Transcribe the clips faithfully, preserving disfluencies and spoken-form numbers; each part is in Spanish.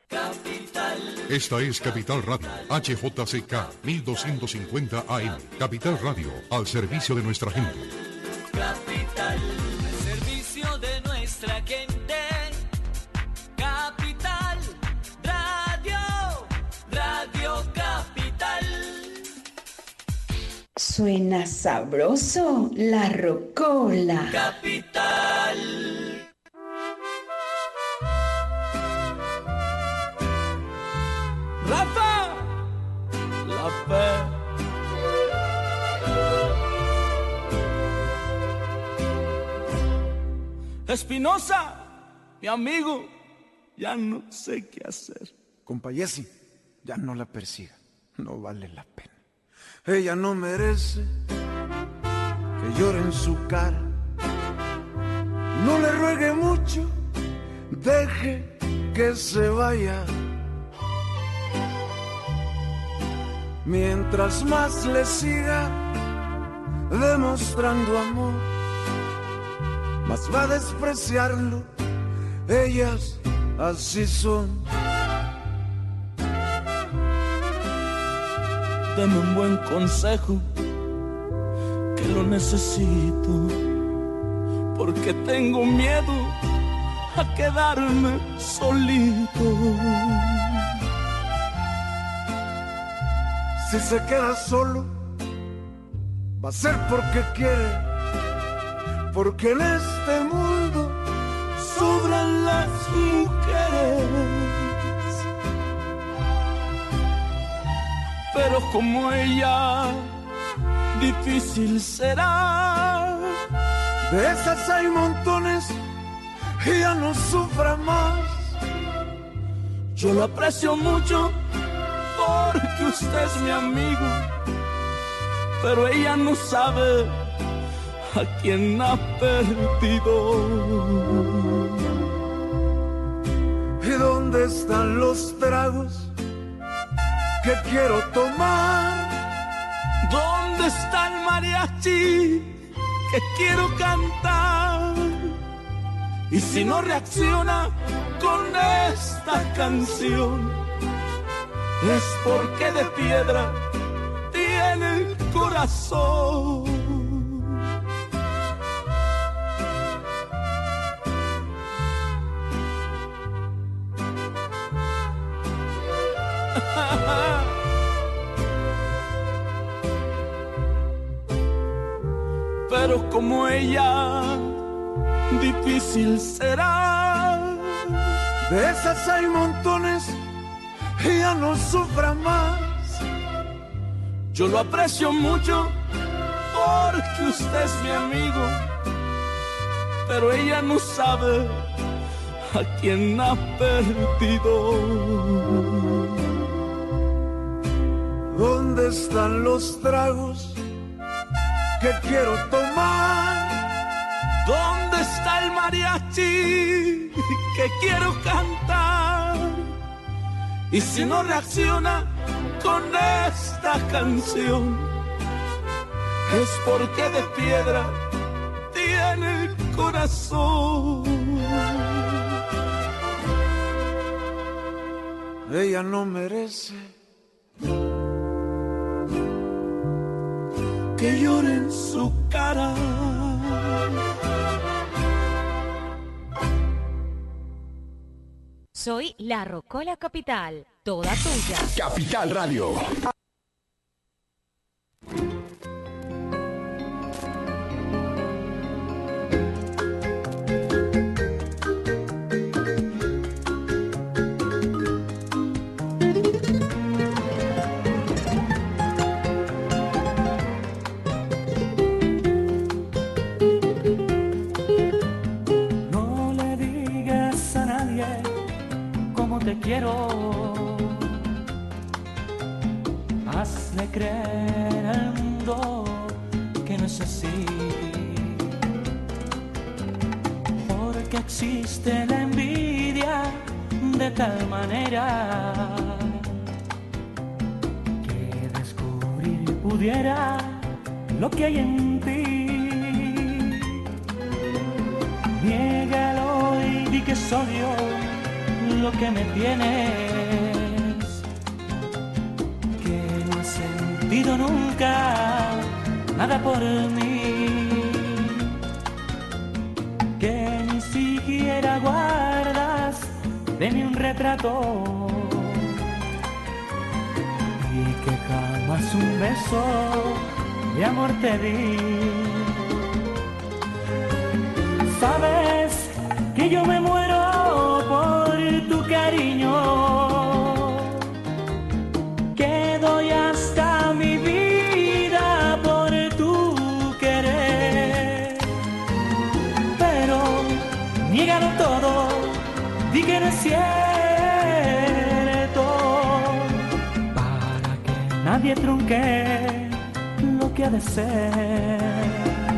Esta es Capital Radio, H J C K, mil doscientos cincuenta A M. Capital Radio, al servicio de nuestra gente. Capital, al servicio de nuestra gente. Capital Radio, Radio Capital. Suena sabroso la rocola. Capital. Rafa, la fe. Espinosa, mi amigo, ya no sé qué hacer. Compa Jesse, ya no la persiga, no vale la pena. Ella no merece que llore en su cara. No le ruegue mucho, deje que se vaya. Mientras más le siga demostrando amor, más va a despreciarlo. Ellas así son. Dame un buen consejo, que lo necesito, porque tengo miedo a quedarme solito. Si se queda solo, va a ser porque quiere, porque en este mundo sobran las mujeres. Pero como ella, difícil será. De esas hay montones y ya no sufra más. Yo lo aprecio mucho porque usted es mi amigo, pero ella no sabe a quién ha perdido. ¿Y dónde están los tragos que quiero tomar? ¿Dónde está el mariachi que quiero cantar? Y si no reacciona con esta canción, es porque de piedra tiene el corazón. Pero como ella, difícil será. De esas hay montones y ya no sufra más. Yo lo aprecio mucho porque usted es mi amigo, pero ella no sabe a quién ha perdido. ¿Dónde están los tragos que quiero tomar? ¿Dónde está el mariachi que quiero cantar? Y si no reacciona con esta canción, es porque de piedra tiene el corazón. Ella no merece que llore en su cara. Soy la Rocola Capital, toda tuya. Capital Radio. No le digas a nadie cómo te quiero, hazle creer al mundo que no es así, porque existe la envidia de tal manera que descubrir pudiera lo que hay en ti. Niégalo y di que soy yo lo que me tienes, que no has sentido nunca nada por mí, que ni siquiera guardas de mí un retrato y que jamás un beso de amor te di. Sabes que yo me muero por tu cariño, que doy hasta mi vida por tu querer, pero niégalo todo, di que no es cierto, para que nadie trunque lo que ha de ser.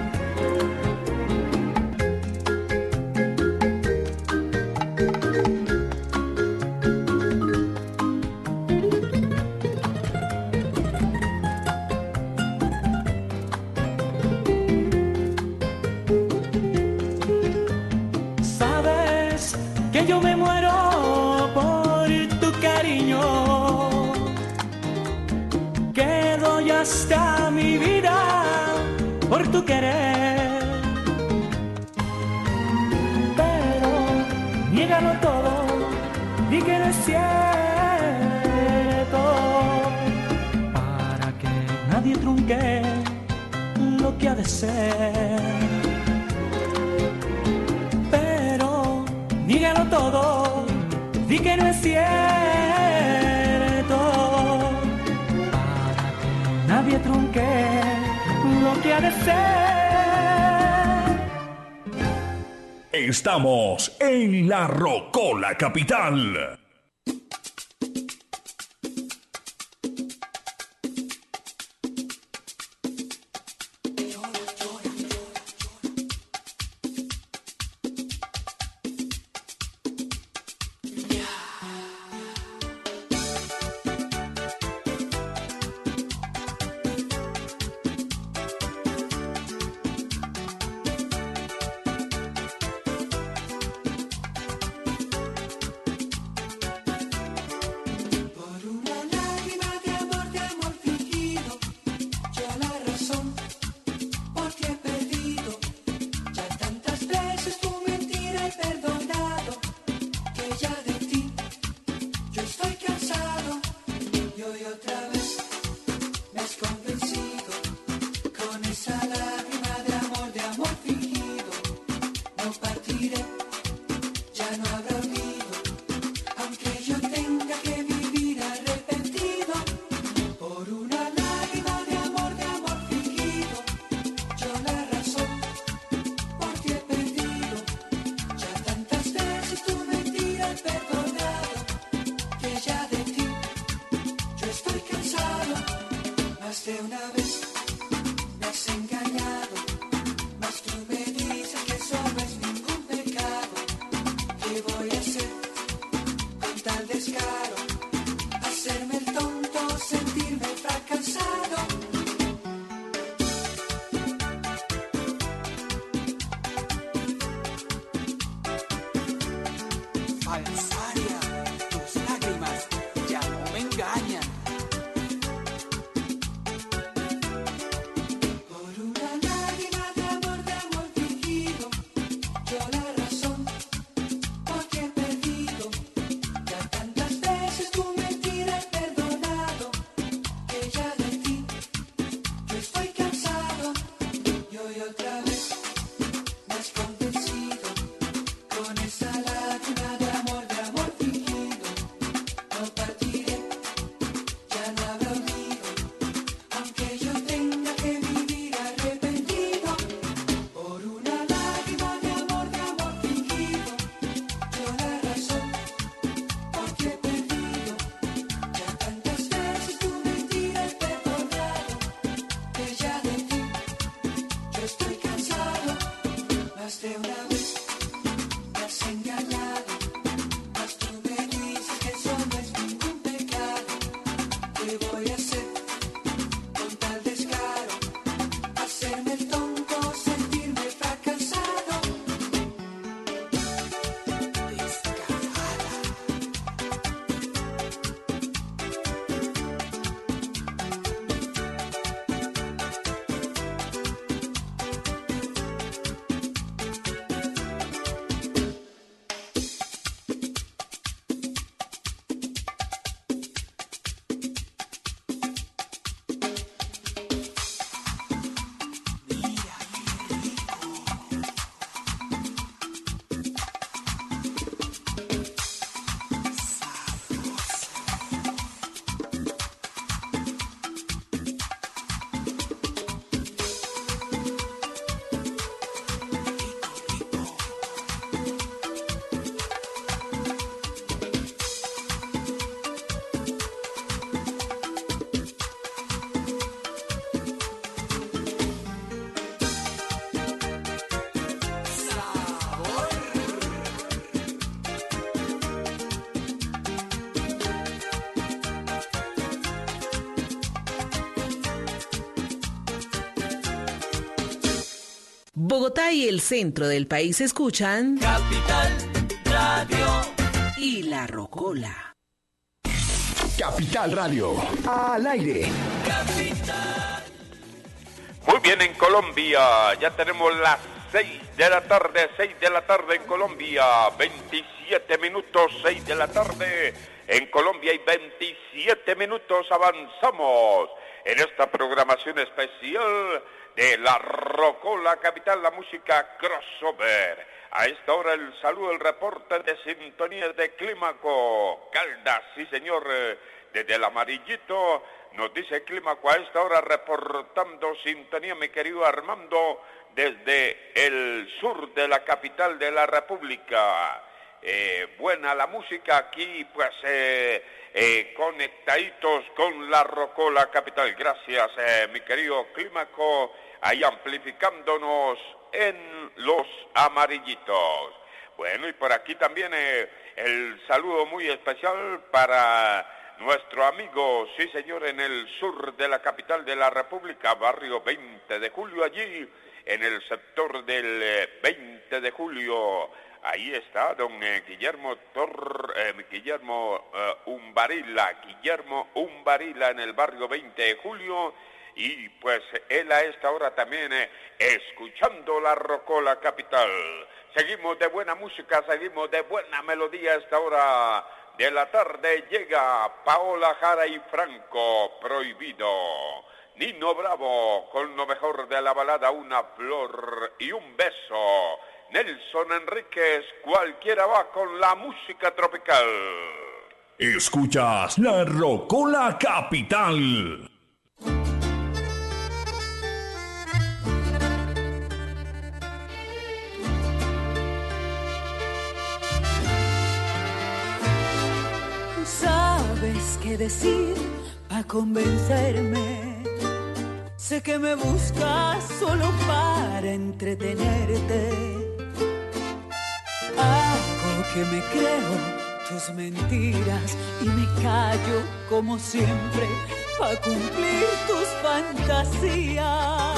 Yo me muero por tu cariño, que doy hasta mi vida por tu querer, pero niégalo todo, di que no es cierto, para que nadie trunque lo que ha de ser. Dígalo todo, di que no es cierto, para que nadie trunque lo que ha de ser. Estamos en La Rocola Capital. Bogotá y el centro del país escuchan Capital Radio y La Rocola. Capital Radio, al aire. Capital. Muy bien, en Colombia ya tenemos las seis de la tarde, seis de la tarde en Colombia, veintisiete minutos, seis de la tarde en Colombia y veintisiete minutos avanzamos en esta programación especial de La Rocola Capital, la música crossover. A esta hora el saludo, el reporte de sintonía de Clímaco, Caldas, sí señor, desde el Amarillito, nos dice Clímaco a esta hora reportando sintonía, mi querido Armando, desde el sur de la capital de la República. Eh, buena la música aquí, pues eh, eh, conectaditos con La Rocola Capital. Gracias, eh, mi querido Clímaco, ahí amplificándonos en los Amarillitos. Bueno, y por aquí también eh, el saludo muy especial para nuestro amigo, sí señor, en el sur de la capital de la República, barrio veinte de julio, allí en el sector del eh, veinte de julio. Ahí está don eh, Guillermo Tor, eh, Guillermo eh, Umbarila, Guillermo Umbarila en el barrio veinte de julio, y pues él a esta hora también eh, escuchando La Rocola Capital. Seguimos de buena música, seguimos de buena melodía a esta hora de la tarde. Llega Paola Jara y Franco, Prohibido. Nino Bravo con lo mejor de la balada, Una flor y un beso. Nelson Enríquez, Cualquiera va con la música tropical. Escuchas La Rocola Capital. Sabes qué decir para convencerme. Sé que me buscas solo para entretenerte. Hago que me creo tus mentiras y me callo como siempre para cumplir tus fantasías.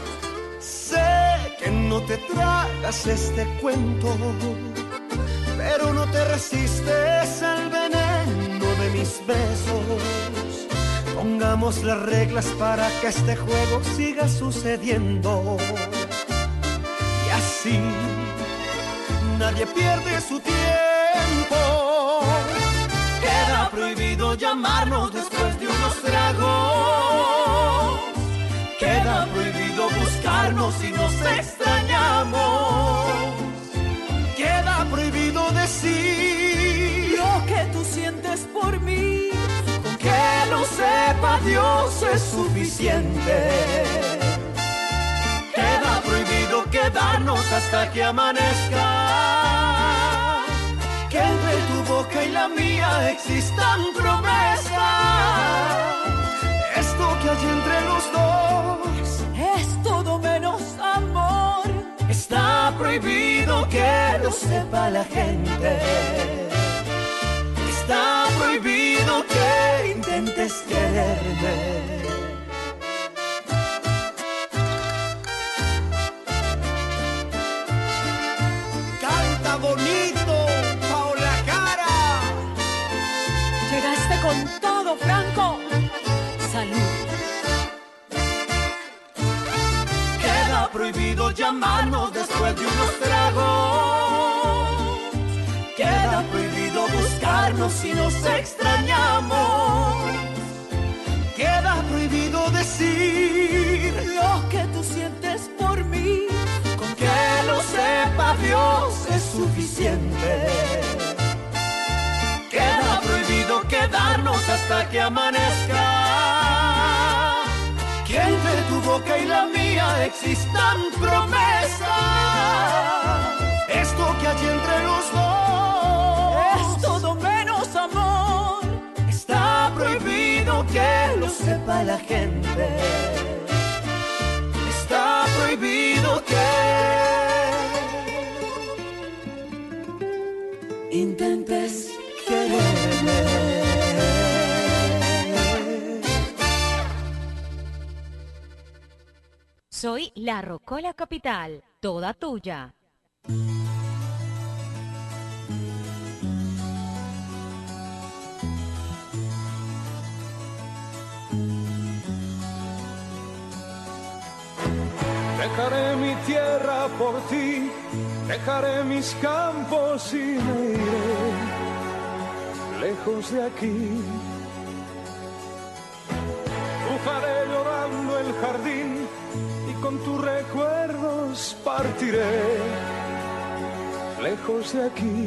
Sé que no te tragas este cuento, pero no te resistes al veneno de mis besos. Pongamos las reglas para que este juego siga sucediendo. Y así nadie pierde su tiempo. Queda prohibido llamarnos después de unos tragos. Queda prohibido buscarnos si nos extrañamos. Queda prohibido decir lo que tú sientes por mí. Con que lo sepa Dios es suficiente. Queda prohibido quedarnos hasta que amanezca. Que entre tu boca y la mía existan promesas. Esto que hay entre los dos es todo menos amor. Está prohibido que lo sepa la gente. Está prohibido que intentes quererme. Canta bonito, Paola Jara. Llegaste con todo, Franco. Salud. Queda prohibido llamarnos después de unos tragos. Queda prohibido buscarnos si nos extrañamos. Queda prohibido decir lo que tú sientes por mí. Con que lo sepa Dios es suficiente. Queda prohibido quedarnos hasta que amanezca. Que entre tu boca y la mía existan promesas. Esto que hay entre los dos es todo menos amor. Está prohibido que lo sepa la gente. Está prohibido que intentes quererme. Soy La Rocola Capital, toda tuya. Dejaré mi tierra por ti, dejaré mis campos y me iré lejos de aquí. Bufaré llorando el jardín y con tus recuerdos partiré lejos de aquí.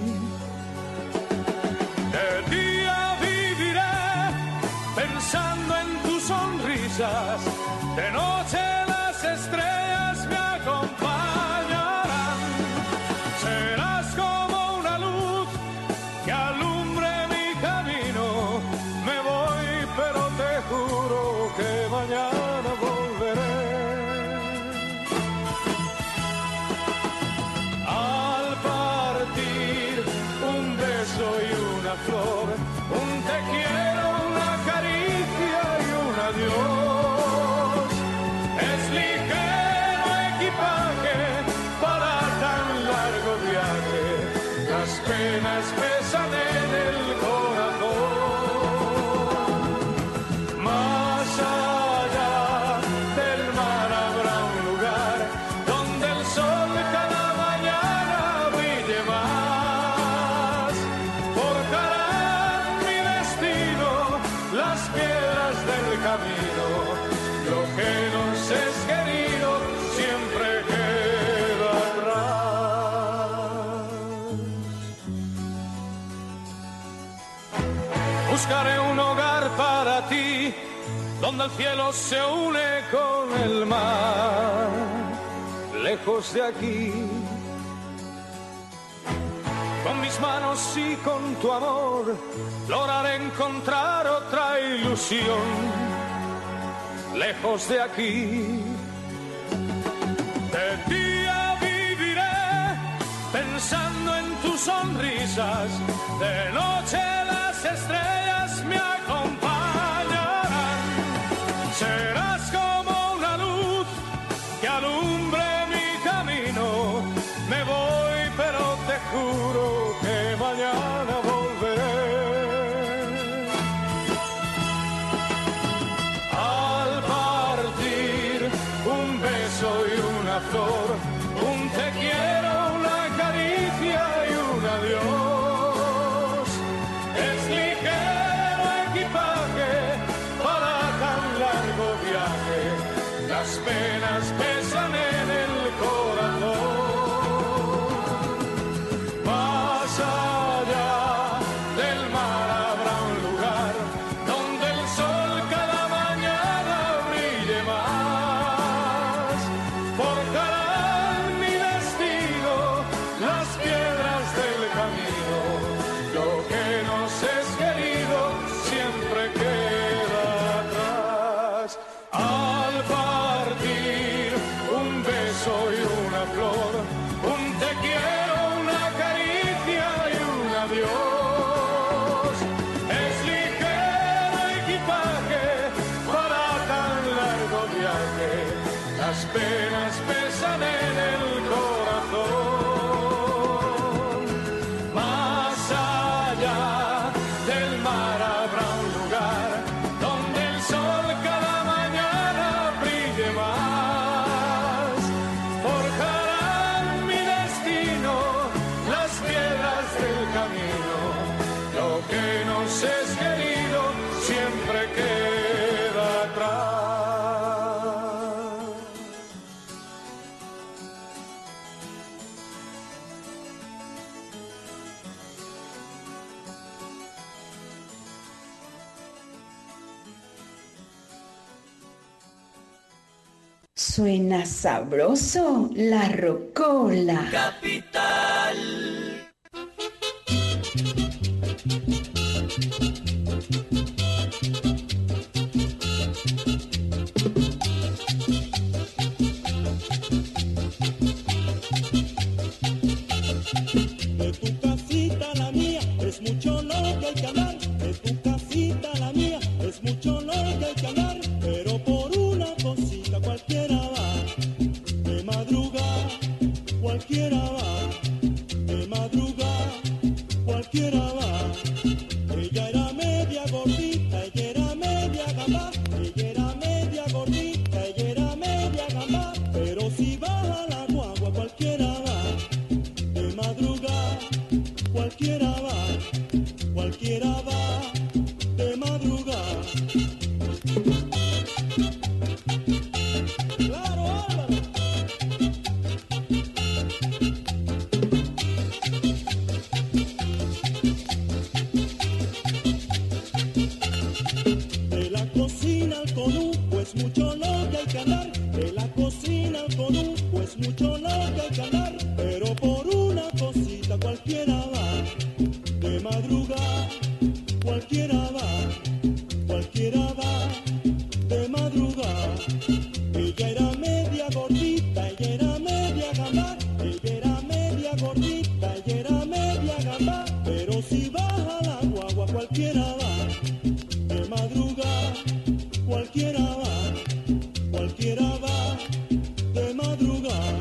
De día viviré pensando en tus sonrisas, de noche las estrellas me acompañarán. Serás como una luz que alumbre mi camino. Me voy, pero te juro que mañana volveré. Al partir, un beso y una flor, un te quiero, una caricia y un adiós. Las penas pesan en el corazón. Más allá del mar habrá un lugar donde el sol cada mañana brille más. Forjarán mi destino las piedras del camino. Lo que nos es querido siempre queda atrás. Buscaré un hogar para ti, donde el cielo se une con el mar, lejos de aquí. Con mis manos y con tu amor, lograré encontrar otra ilusión, lejos de aquí. De día viviré pensando en tus sonrisas, de noche las estrellas me acompañarán. Serás como una luz que alumbre mi camino. Me voy, pero te juro que mañana volveré. Al partir, un beso y una flor, un te quiero, una caricia y un adiós. Las penas pesan en el corazón. Más allá del mar habrá un lugar donde el sol cada mañana brille más. Forjarán mi destino las piedras del camino. Lo que nos es querido siempre queda atrás. Al partir, un beso y una flor, un te quiero, una caricia y un adiós. Es ligero equipaje para tan largo viaje. Las penas pesan en el corazón. Más allá del mar habrá un lugar donde el sol cada mañana brille más. Forjarán mi destino las piedras del camino. Lo que nos es querido siempre queda atrás. Suena sabroso la rocola. Capital. De tu casita a la mía es mucho lo que hay que hablar. De tu casita a la mía es mucho lo que hay que hablar. Pero por una cosita cualquiera va. va de madrugada. Claro, Álvaro. De la cocina al conuco es mucho lo que hay que hablar. De la cocina al conuco es mucho lo que hay que hablar. Pero por una cosita cualquiera va de madrugada. Cualquiera va, cualquiera va de madrugada. Ella era media gordita, ella era media gamba. Ella era media gordita, ella era media gamba. Pero si baja la guagua cualquiera va de madrugada. Cualquiera va, cualquiera va de madrugada.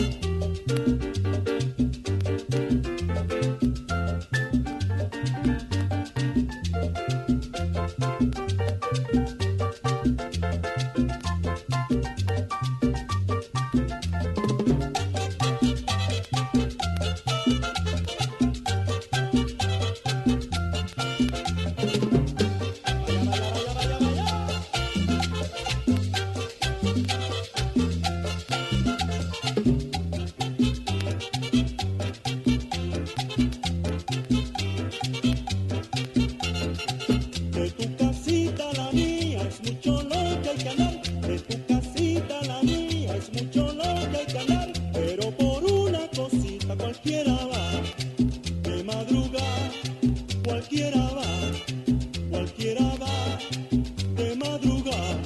De tu casita a la mía es mucho lo que hay que hablar. De tu casita a la mía es mucho lo que hay que hablar. Pero por una cosita cualquiera va de madrugada. Cualquiera va, cualquiera va de madrugada.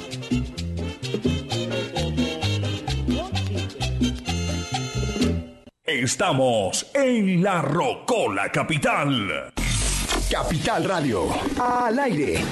Estamos en la Rocola Capital. Capital Radio, al aire.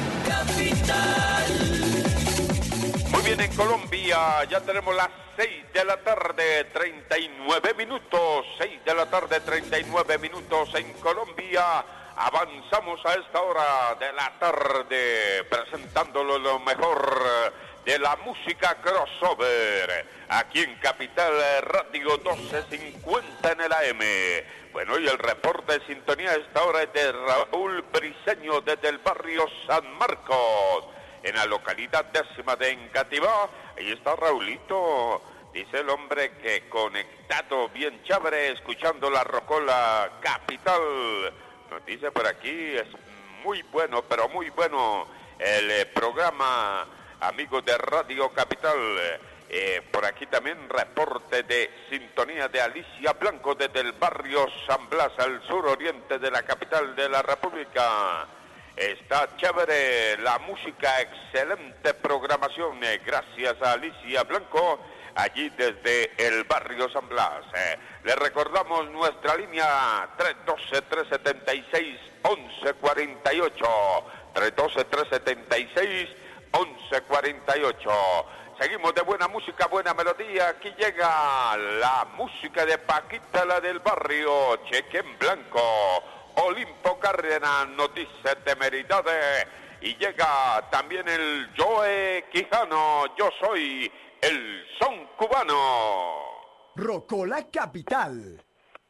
Muy bien, en Colombia ya tenemos las seis de la tarde, treinta y nueve minutos. seis de la tarde, treinta y nueve minutos en Colombia. Avanzamos a esta hora de la tarde presentándolo lo mejor de la música crossover. Aquí en Capital Radio doce cincuenta en el A M. Bueno, y el reporte de sintonía a esta hora es de Raúl Briceño desde el barrio San Marcos, en la localidad décima de Engativá. Ahí está Raulito, dice el hombre que conectado bien chévere, escuchando la Rocola Capital. Nos dice por aquí, es muy bueno, pero muy bueno el eh, programa, amigos de Radio Capital. Eh, por aquí también reporte de sintonía de Alicia Blanco desde el barrio San Blas, al suroriente de la capital de la República. Está chévere la música, excelente programación. Eh, gracias a Alicia Blanco, allí desde el barrio San Blas. Eh, le recordamos nuestra línea tres uno dos, tres siete seis, once cuarenta y ocho. tres uno dos, tres siete seis, once cuarenta y ocho. Seguimos de buena música, buena melodía. Aquí llega la música de Paquita, la del barrio, cheque en blanco. Olimpo Cárdenas nos dice temeridades. Y llega también el Joe Quijano, yo soy el son cubano. Rocola Capital.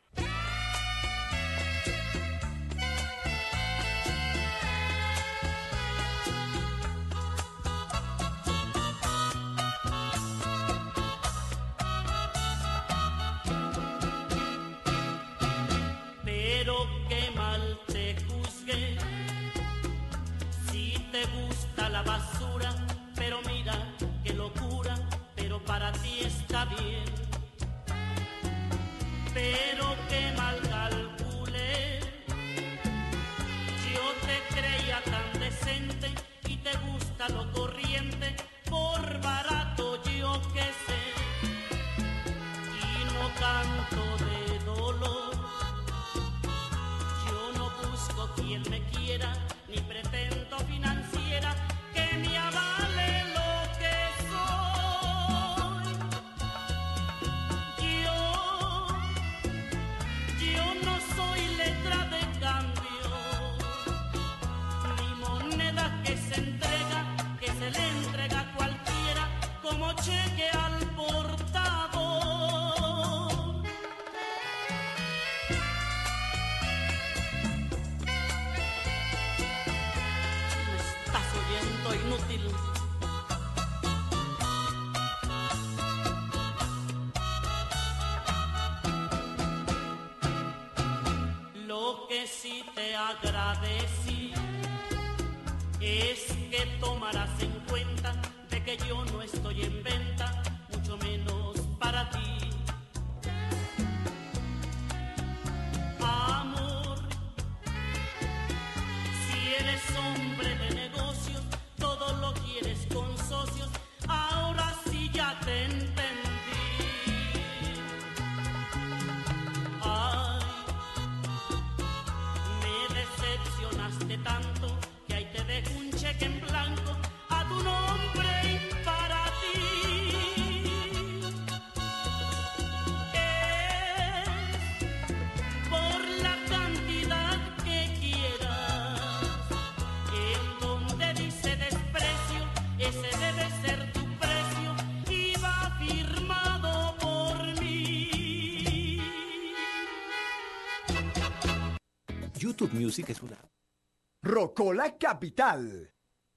Pero qué mal te juzgué, si te gusta la basura, pero mira qué locura, pero para ti está bien. Pero qué mal calculé, yo te creía tan decente y te gusta lo corriente, por barato yo que sé, y no canto de dolor. Quien me quiera, ni pretendo financiera que me avale lo que soy. Yo siento inútil. Lo que sí te agradecí es que tomarás en cuenta de que yo no estoy en venta, mucho menos para ti. Amor, si eres hombre de negocios, todo lo quieres con socios, ahora sí ya te entendí. Ay, me decepcionaste tanto que ahí te dejo un cheque en blanco a tu nombre y para ti. Es por la cantidad que quieras, en donde dice desprecio, ese debe ser tu precio y va firmado por mí. YouTube Music es una... Rocola Capital.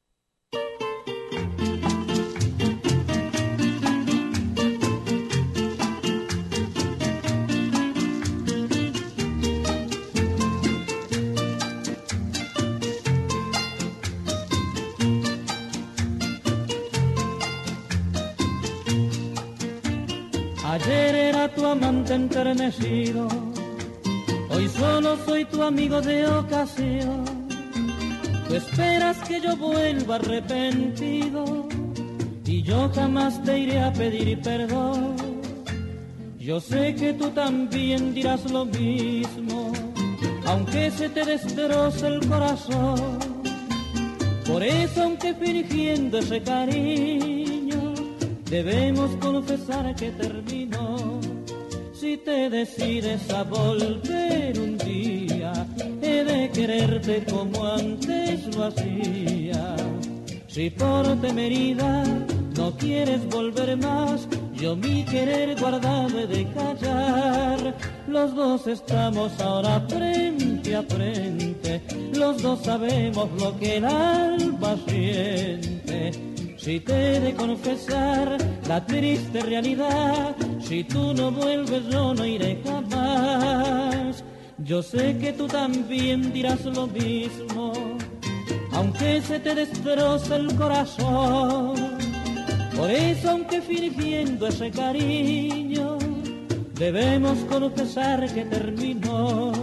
Ayer era tu amante enternecido, hoy solo soy tu amigo de ocasión. Tú esperas que yo vuelva arrepentido y yo jamás te iré a pedir perdón. Yo sé que tú también dirás lo mismo, aunque se te destroce el corazón. Por eso, aunque fingiendo ese cariño, debemos confesar que terminó. Si te decides a volver un día, he de quererte como antes lo hacía. Si por temeridad no quieres volver más, yo mi querer guardado he de callar. Los dos estamos ahora frente a frente, los dos sabemos lo que el alma siente. Si te he de confesar la triste realidad, si tú no vuelves yo no iré jamás. Yo sé que tú también dirás lo mismo, aunque se te destroce el corazón. Por eso, aunque fingiendo ese cariño, debemos confesar que terminó.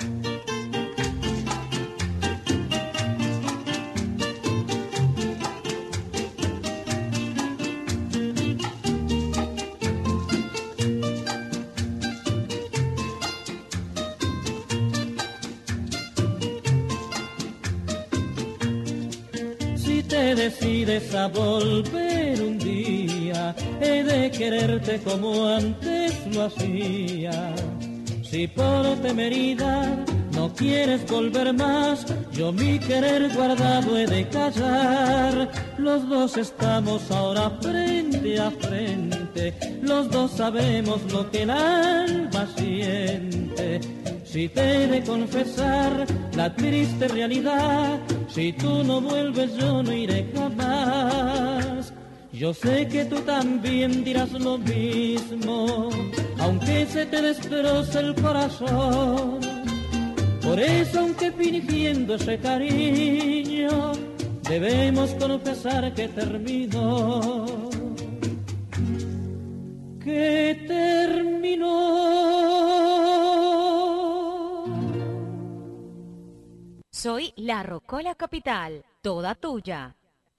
Decides a volver un día, he de quererte como antes lo hacía. Si por temeridad no quieres volver más, yo mi querer guardado he de callar. Los dos estamos ahora frente a frente, los dos sabemos lo que el alma siente. Si te he de confesar la triste realidad, si tú no vuelves yo no iré jamás. Yo sé que tú también dirás lo mismo, aunque se te destroce el corazón. Por eso, aunque fingiendo ese cariño, debemos confesar que terminó. Que terminó. Soy la Rocola Capital, toda tuya.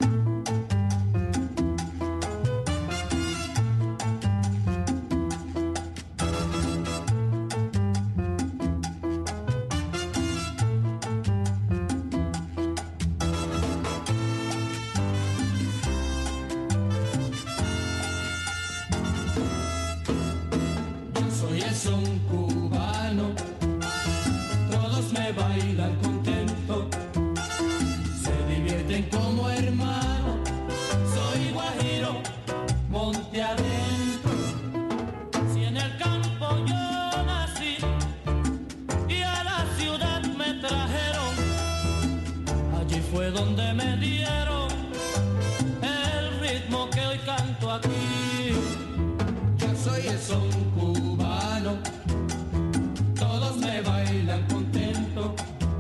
Soy el son cubano, todos me bailan contento, se divierten como hermanos. Soy guajiro, monte adentro, si en el campo yo nací y a la ciudad me trajeron, allí ahí fue donde me dieron el ritmo que hoy canto aquí. Yo soy el son cubano, todos me bailan contento.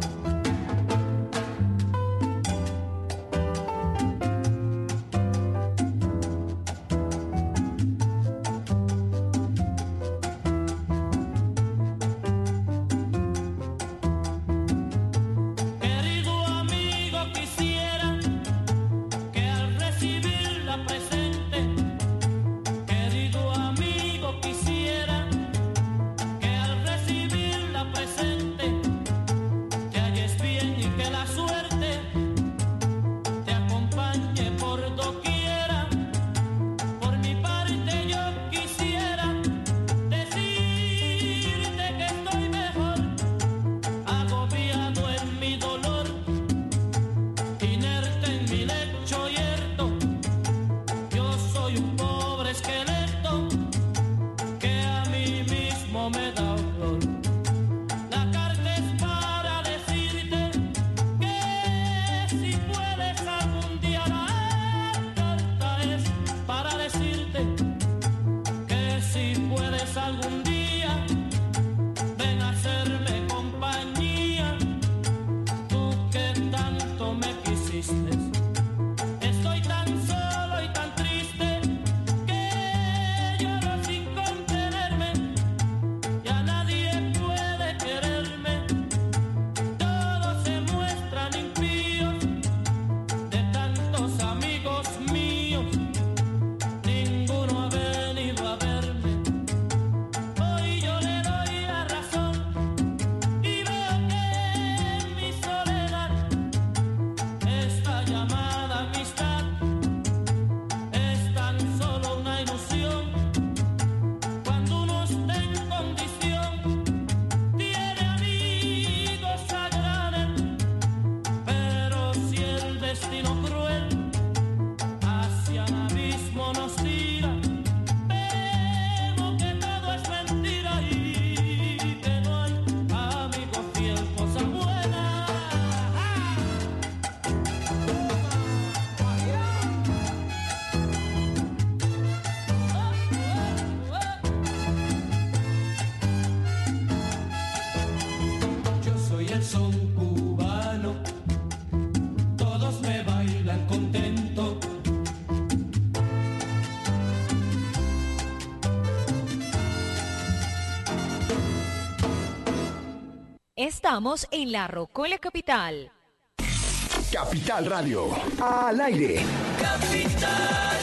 Estamos en la Rocola Capital. Capital Radio, al aire. Capital.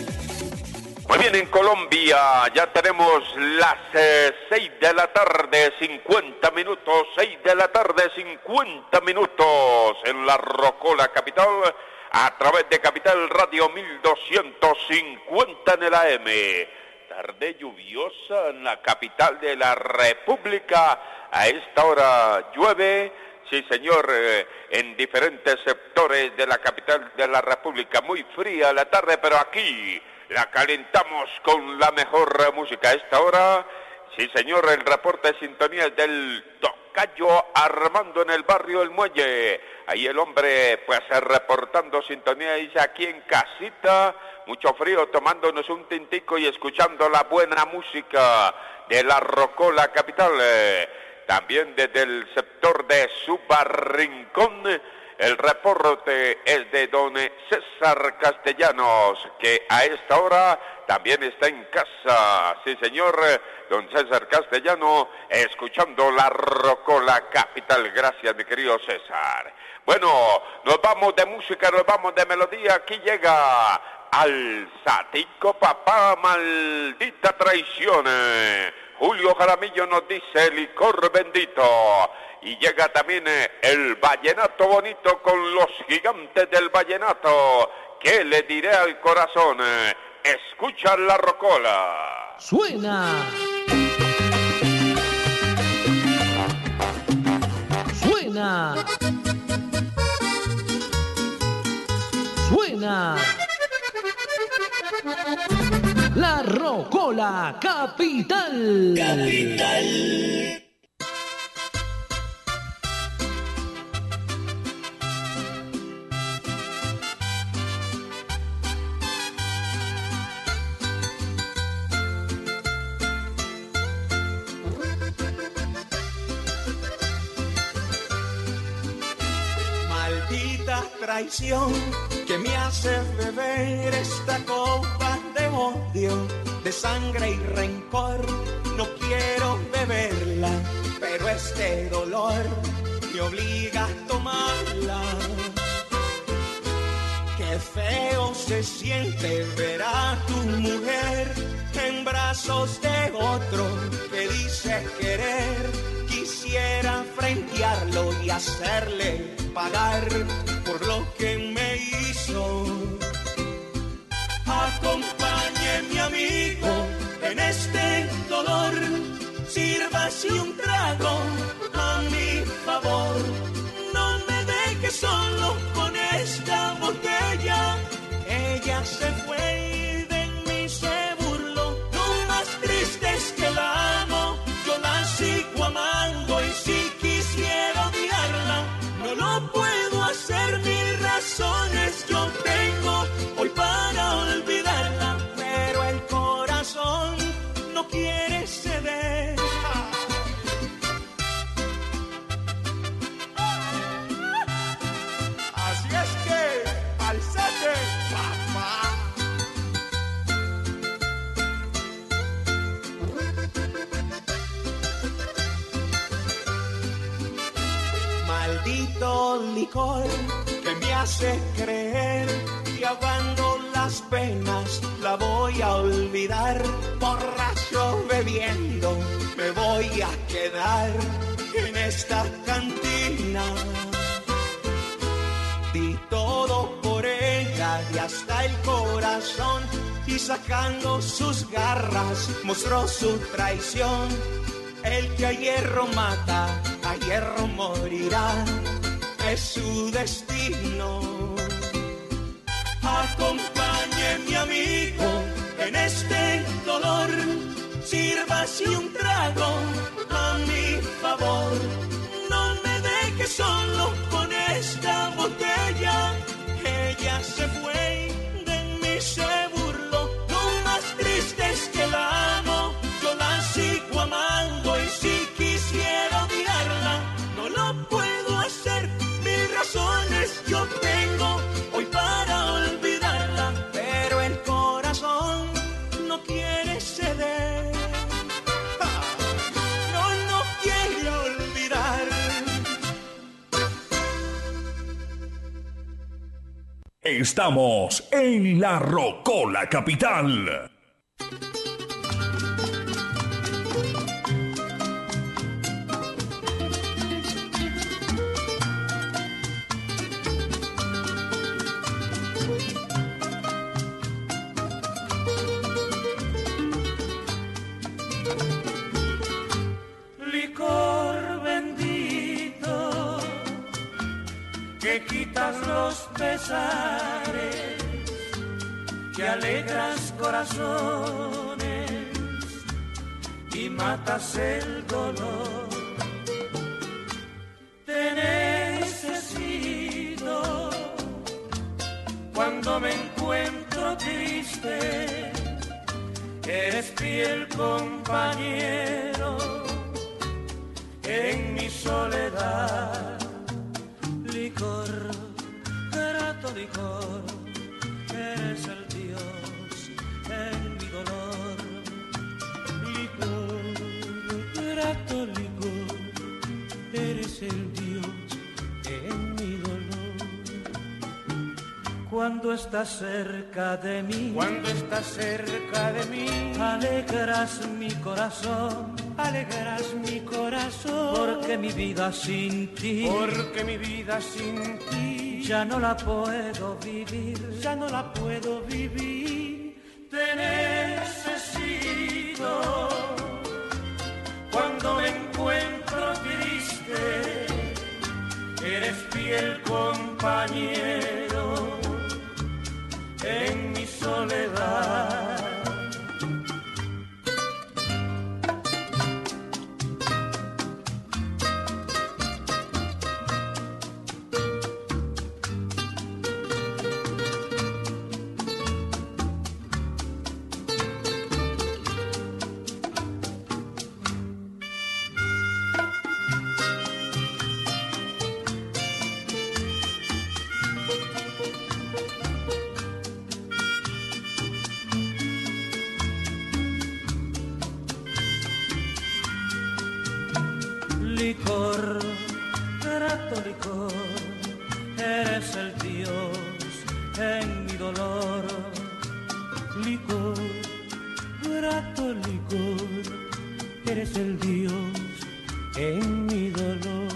Muy bien, en Colombia ya tenemos las eh, seis de la tarde, cincuenta minutos, seis de la tarde, cincuenta minutos en la Rocola Capital, a través de Capital Radio mil doscientos cincuenta en el A M. Tarde lluviosa en la capital de la República. A esta hora llueve, sí señor, eh, en diferentes sectores de la capital de la República. Muy fría la tarde, pero aquí la calentamos con la mejor música. A esta hora, sí señor, el reporte de sintonía del tocayo Armando en el barrio El Muelle. Ahí el hombre pues reportando sintonía, dice aquí en casita, mucho frío, tomándonos un tintico y escuchando la buena música de la Rocola Capital. Eh, También desde el sector de Subarrincón, el reporte es de don César Castellanos, que a esta hora también está en casa. Sí, señor, don César Castellano, escuchando la Rocola Capital. Gracias, mi querido César. Bueno, nos vamos de música, nos vamos de melodía. Aquí llega Alzatico Papá, maldita traición. Julio Jaramillo nos dice licor bendito. Y llega también el vallenato bonito con los gigantes del vallenato. ¿Qué le diré al corazón? Escucha la Rocola. Suena. Suena. Suena. La Rocola Capital. Capital. traición que me hace beber esta copa de odio, de sangre y rencor. No quiero beberla, pero este dolor me obliga a tomarla. Qué feo se siente ver a tu mujer en brazos de otro que dice querer. Quisiera frentearlo y hacerle pagar por lo que me hizo. Acompañe mi amigo en este dolor, sírvase un trago a mi favor. No me deje solo con esta botella. Ella se fue y de mí se burló. Lo más triste es que la amo, yo la sigo amando y si quisiera odiarla, no lo puedo hacer. Mil razones yo tengo hoy para olvidarla, pero el corazón no quiere ceder. Así es que, alzate, papá. Maldito licor que me hace creer que ahogando las penas la voy a olvidar. Borracho bebiendo me voy a quedar en esta cantina. Di todo por ella y hasta el corazón, y sacando sus garras mostró su traición. El que a hierro mata, a hierro morirá, es su destino. Acompañe mi amigo en este dolor, sírvase un trago a mi favor. No me deje solo con esta botella. Ella se fue, de mí se burló. Lo más triste es que la amo, yo la sigo amando y si quisiera odiarla, no lo puedo hacer. Mil razones yo tengo hoy para olvidarla, pero el corazón no quiere ceder. No, no quiere olvidar. Estamos en la Rocola Capital. Licor bendito que quitas los pesares, que alegras corazones y matas el dolor. Te necesito cuando me encuentro triste, eres fiel compañero en mi soledad. Licor, grato licor, eres el Dios en mi dolor. Licor, grato licor, eres el Dios en mi dolor. Cuando estás cerca de mí, cuando estás cerca de mí, alegras mi corazón, alegras mi corazón, porque mi vida sin ti, porque mi vida sin ti, ya no la puedo vivir, ya no la puedo vivir. Te necesito cuando me encuentro triste, eres fiel compañero en mi soledad. en mi dolor. Licor, grato licor, eres el Dios en mi dolor.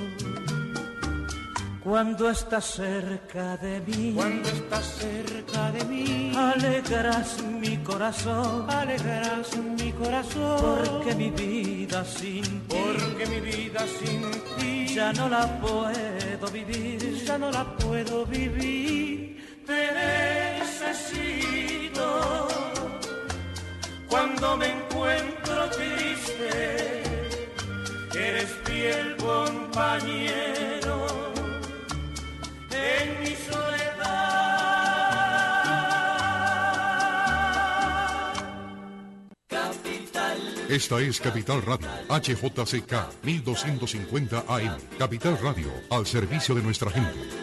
Cuando estás cerca de mí, cuando estás cerca de mí, alegras mi corazón, alegras mi corazón, porque mi vida sin ti, porque mi vida sin ti, ya no la puedo vivir, ya no la puedo vivir. Te necesito cuando me encuentro triste, eres fiel compañero en mi soledad. Capital. Esta es Capital Radio, H J C K mil doscientos cincuenta A M. Capital Radio, al servicio de nuestra gente.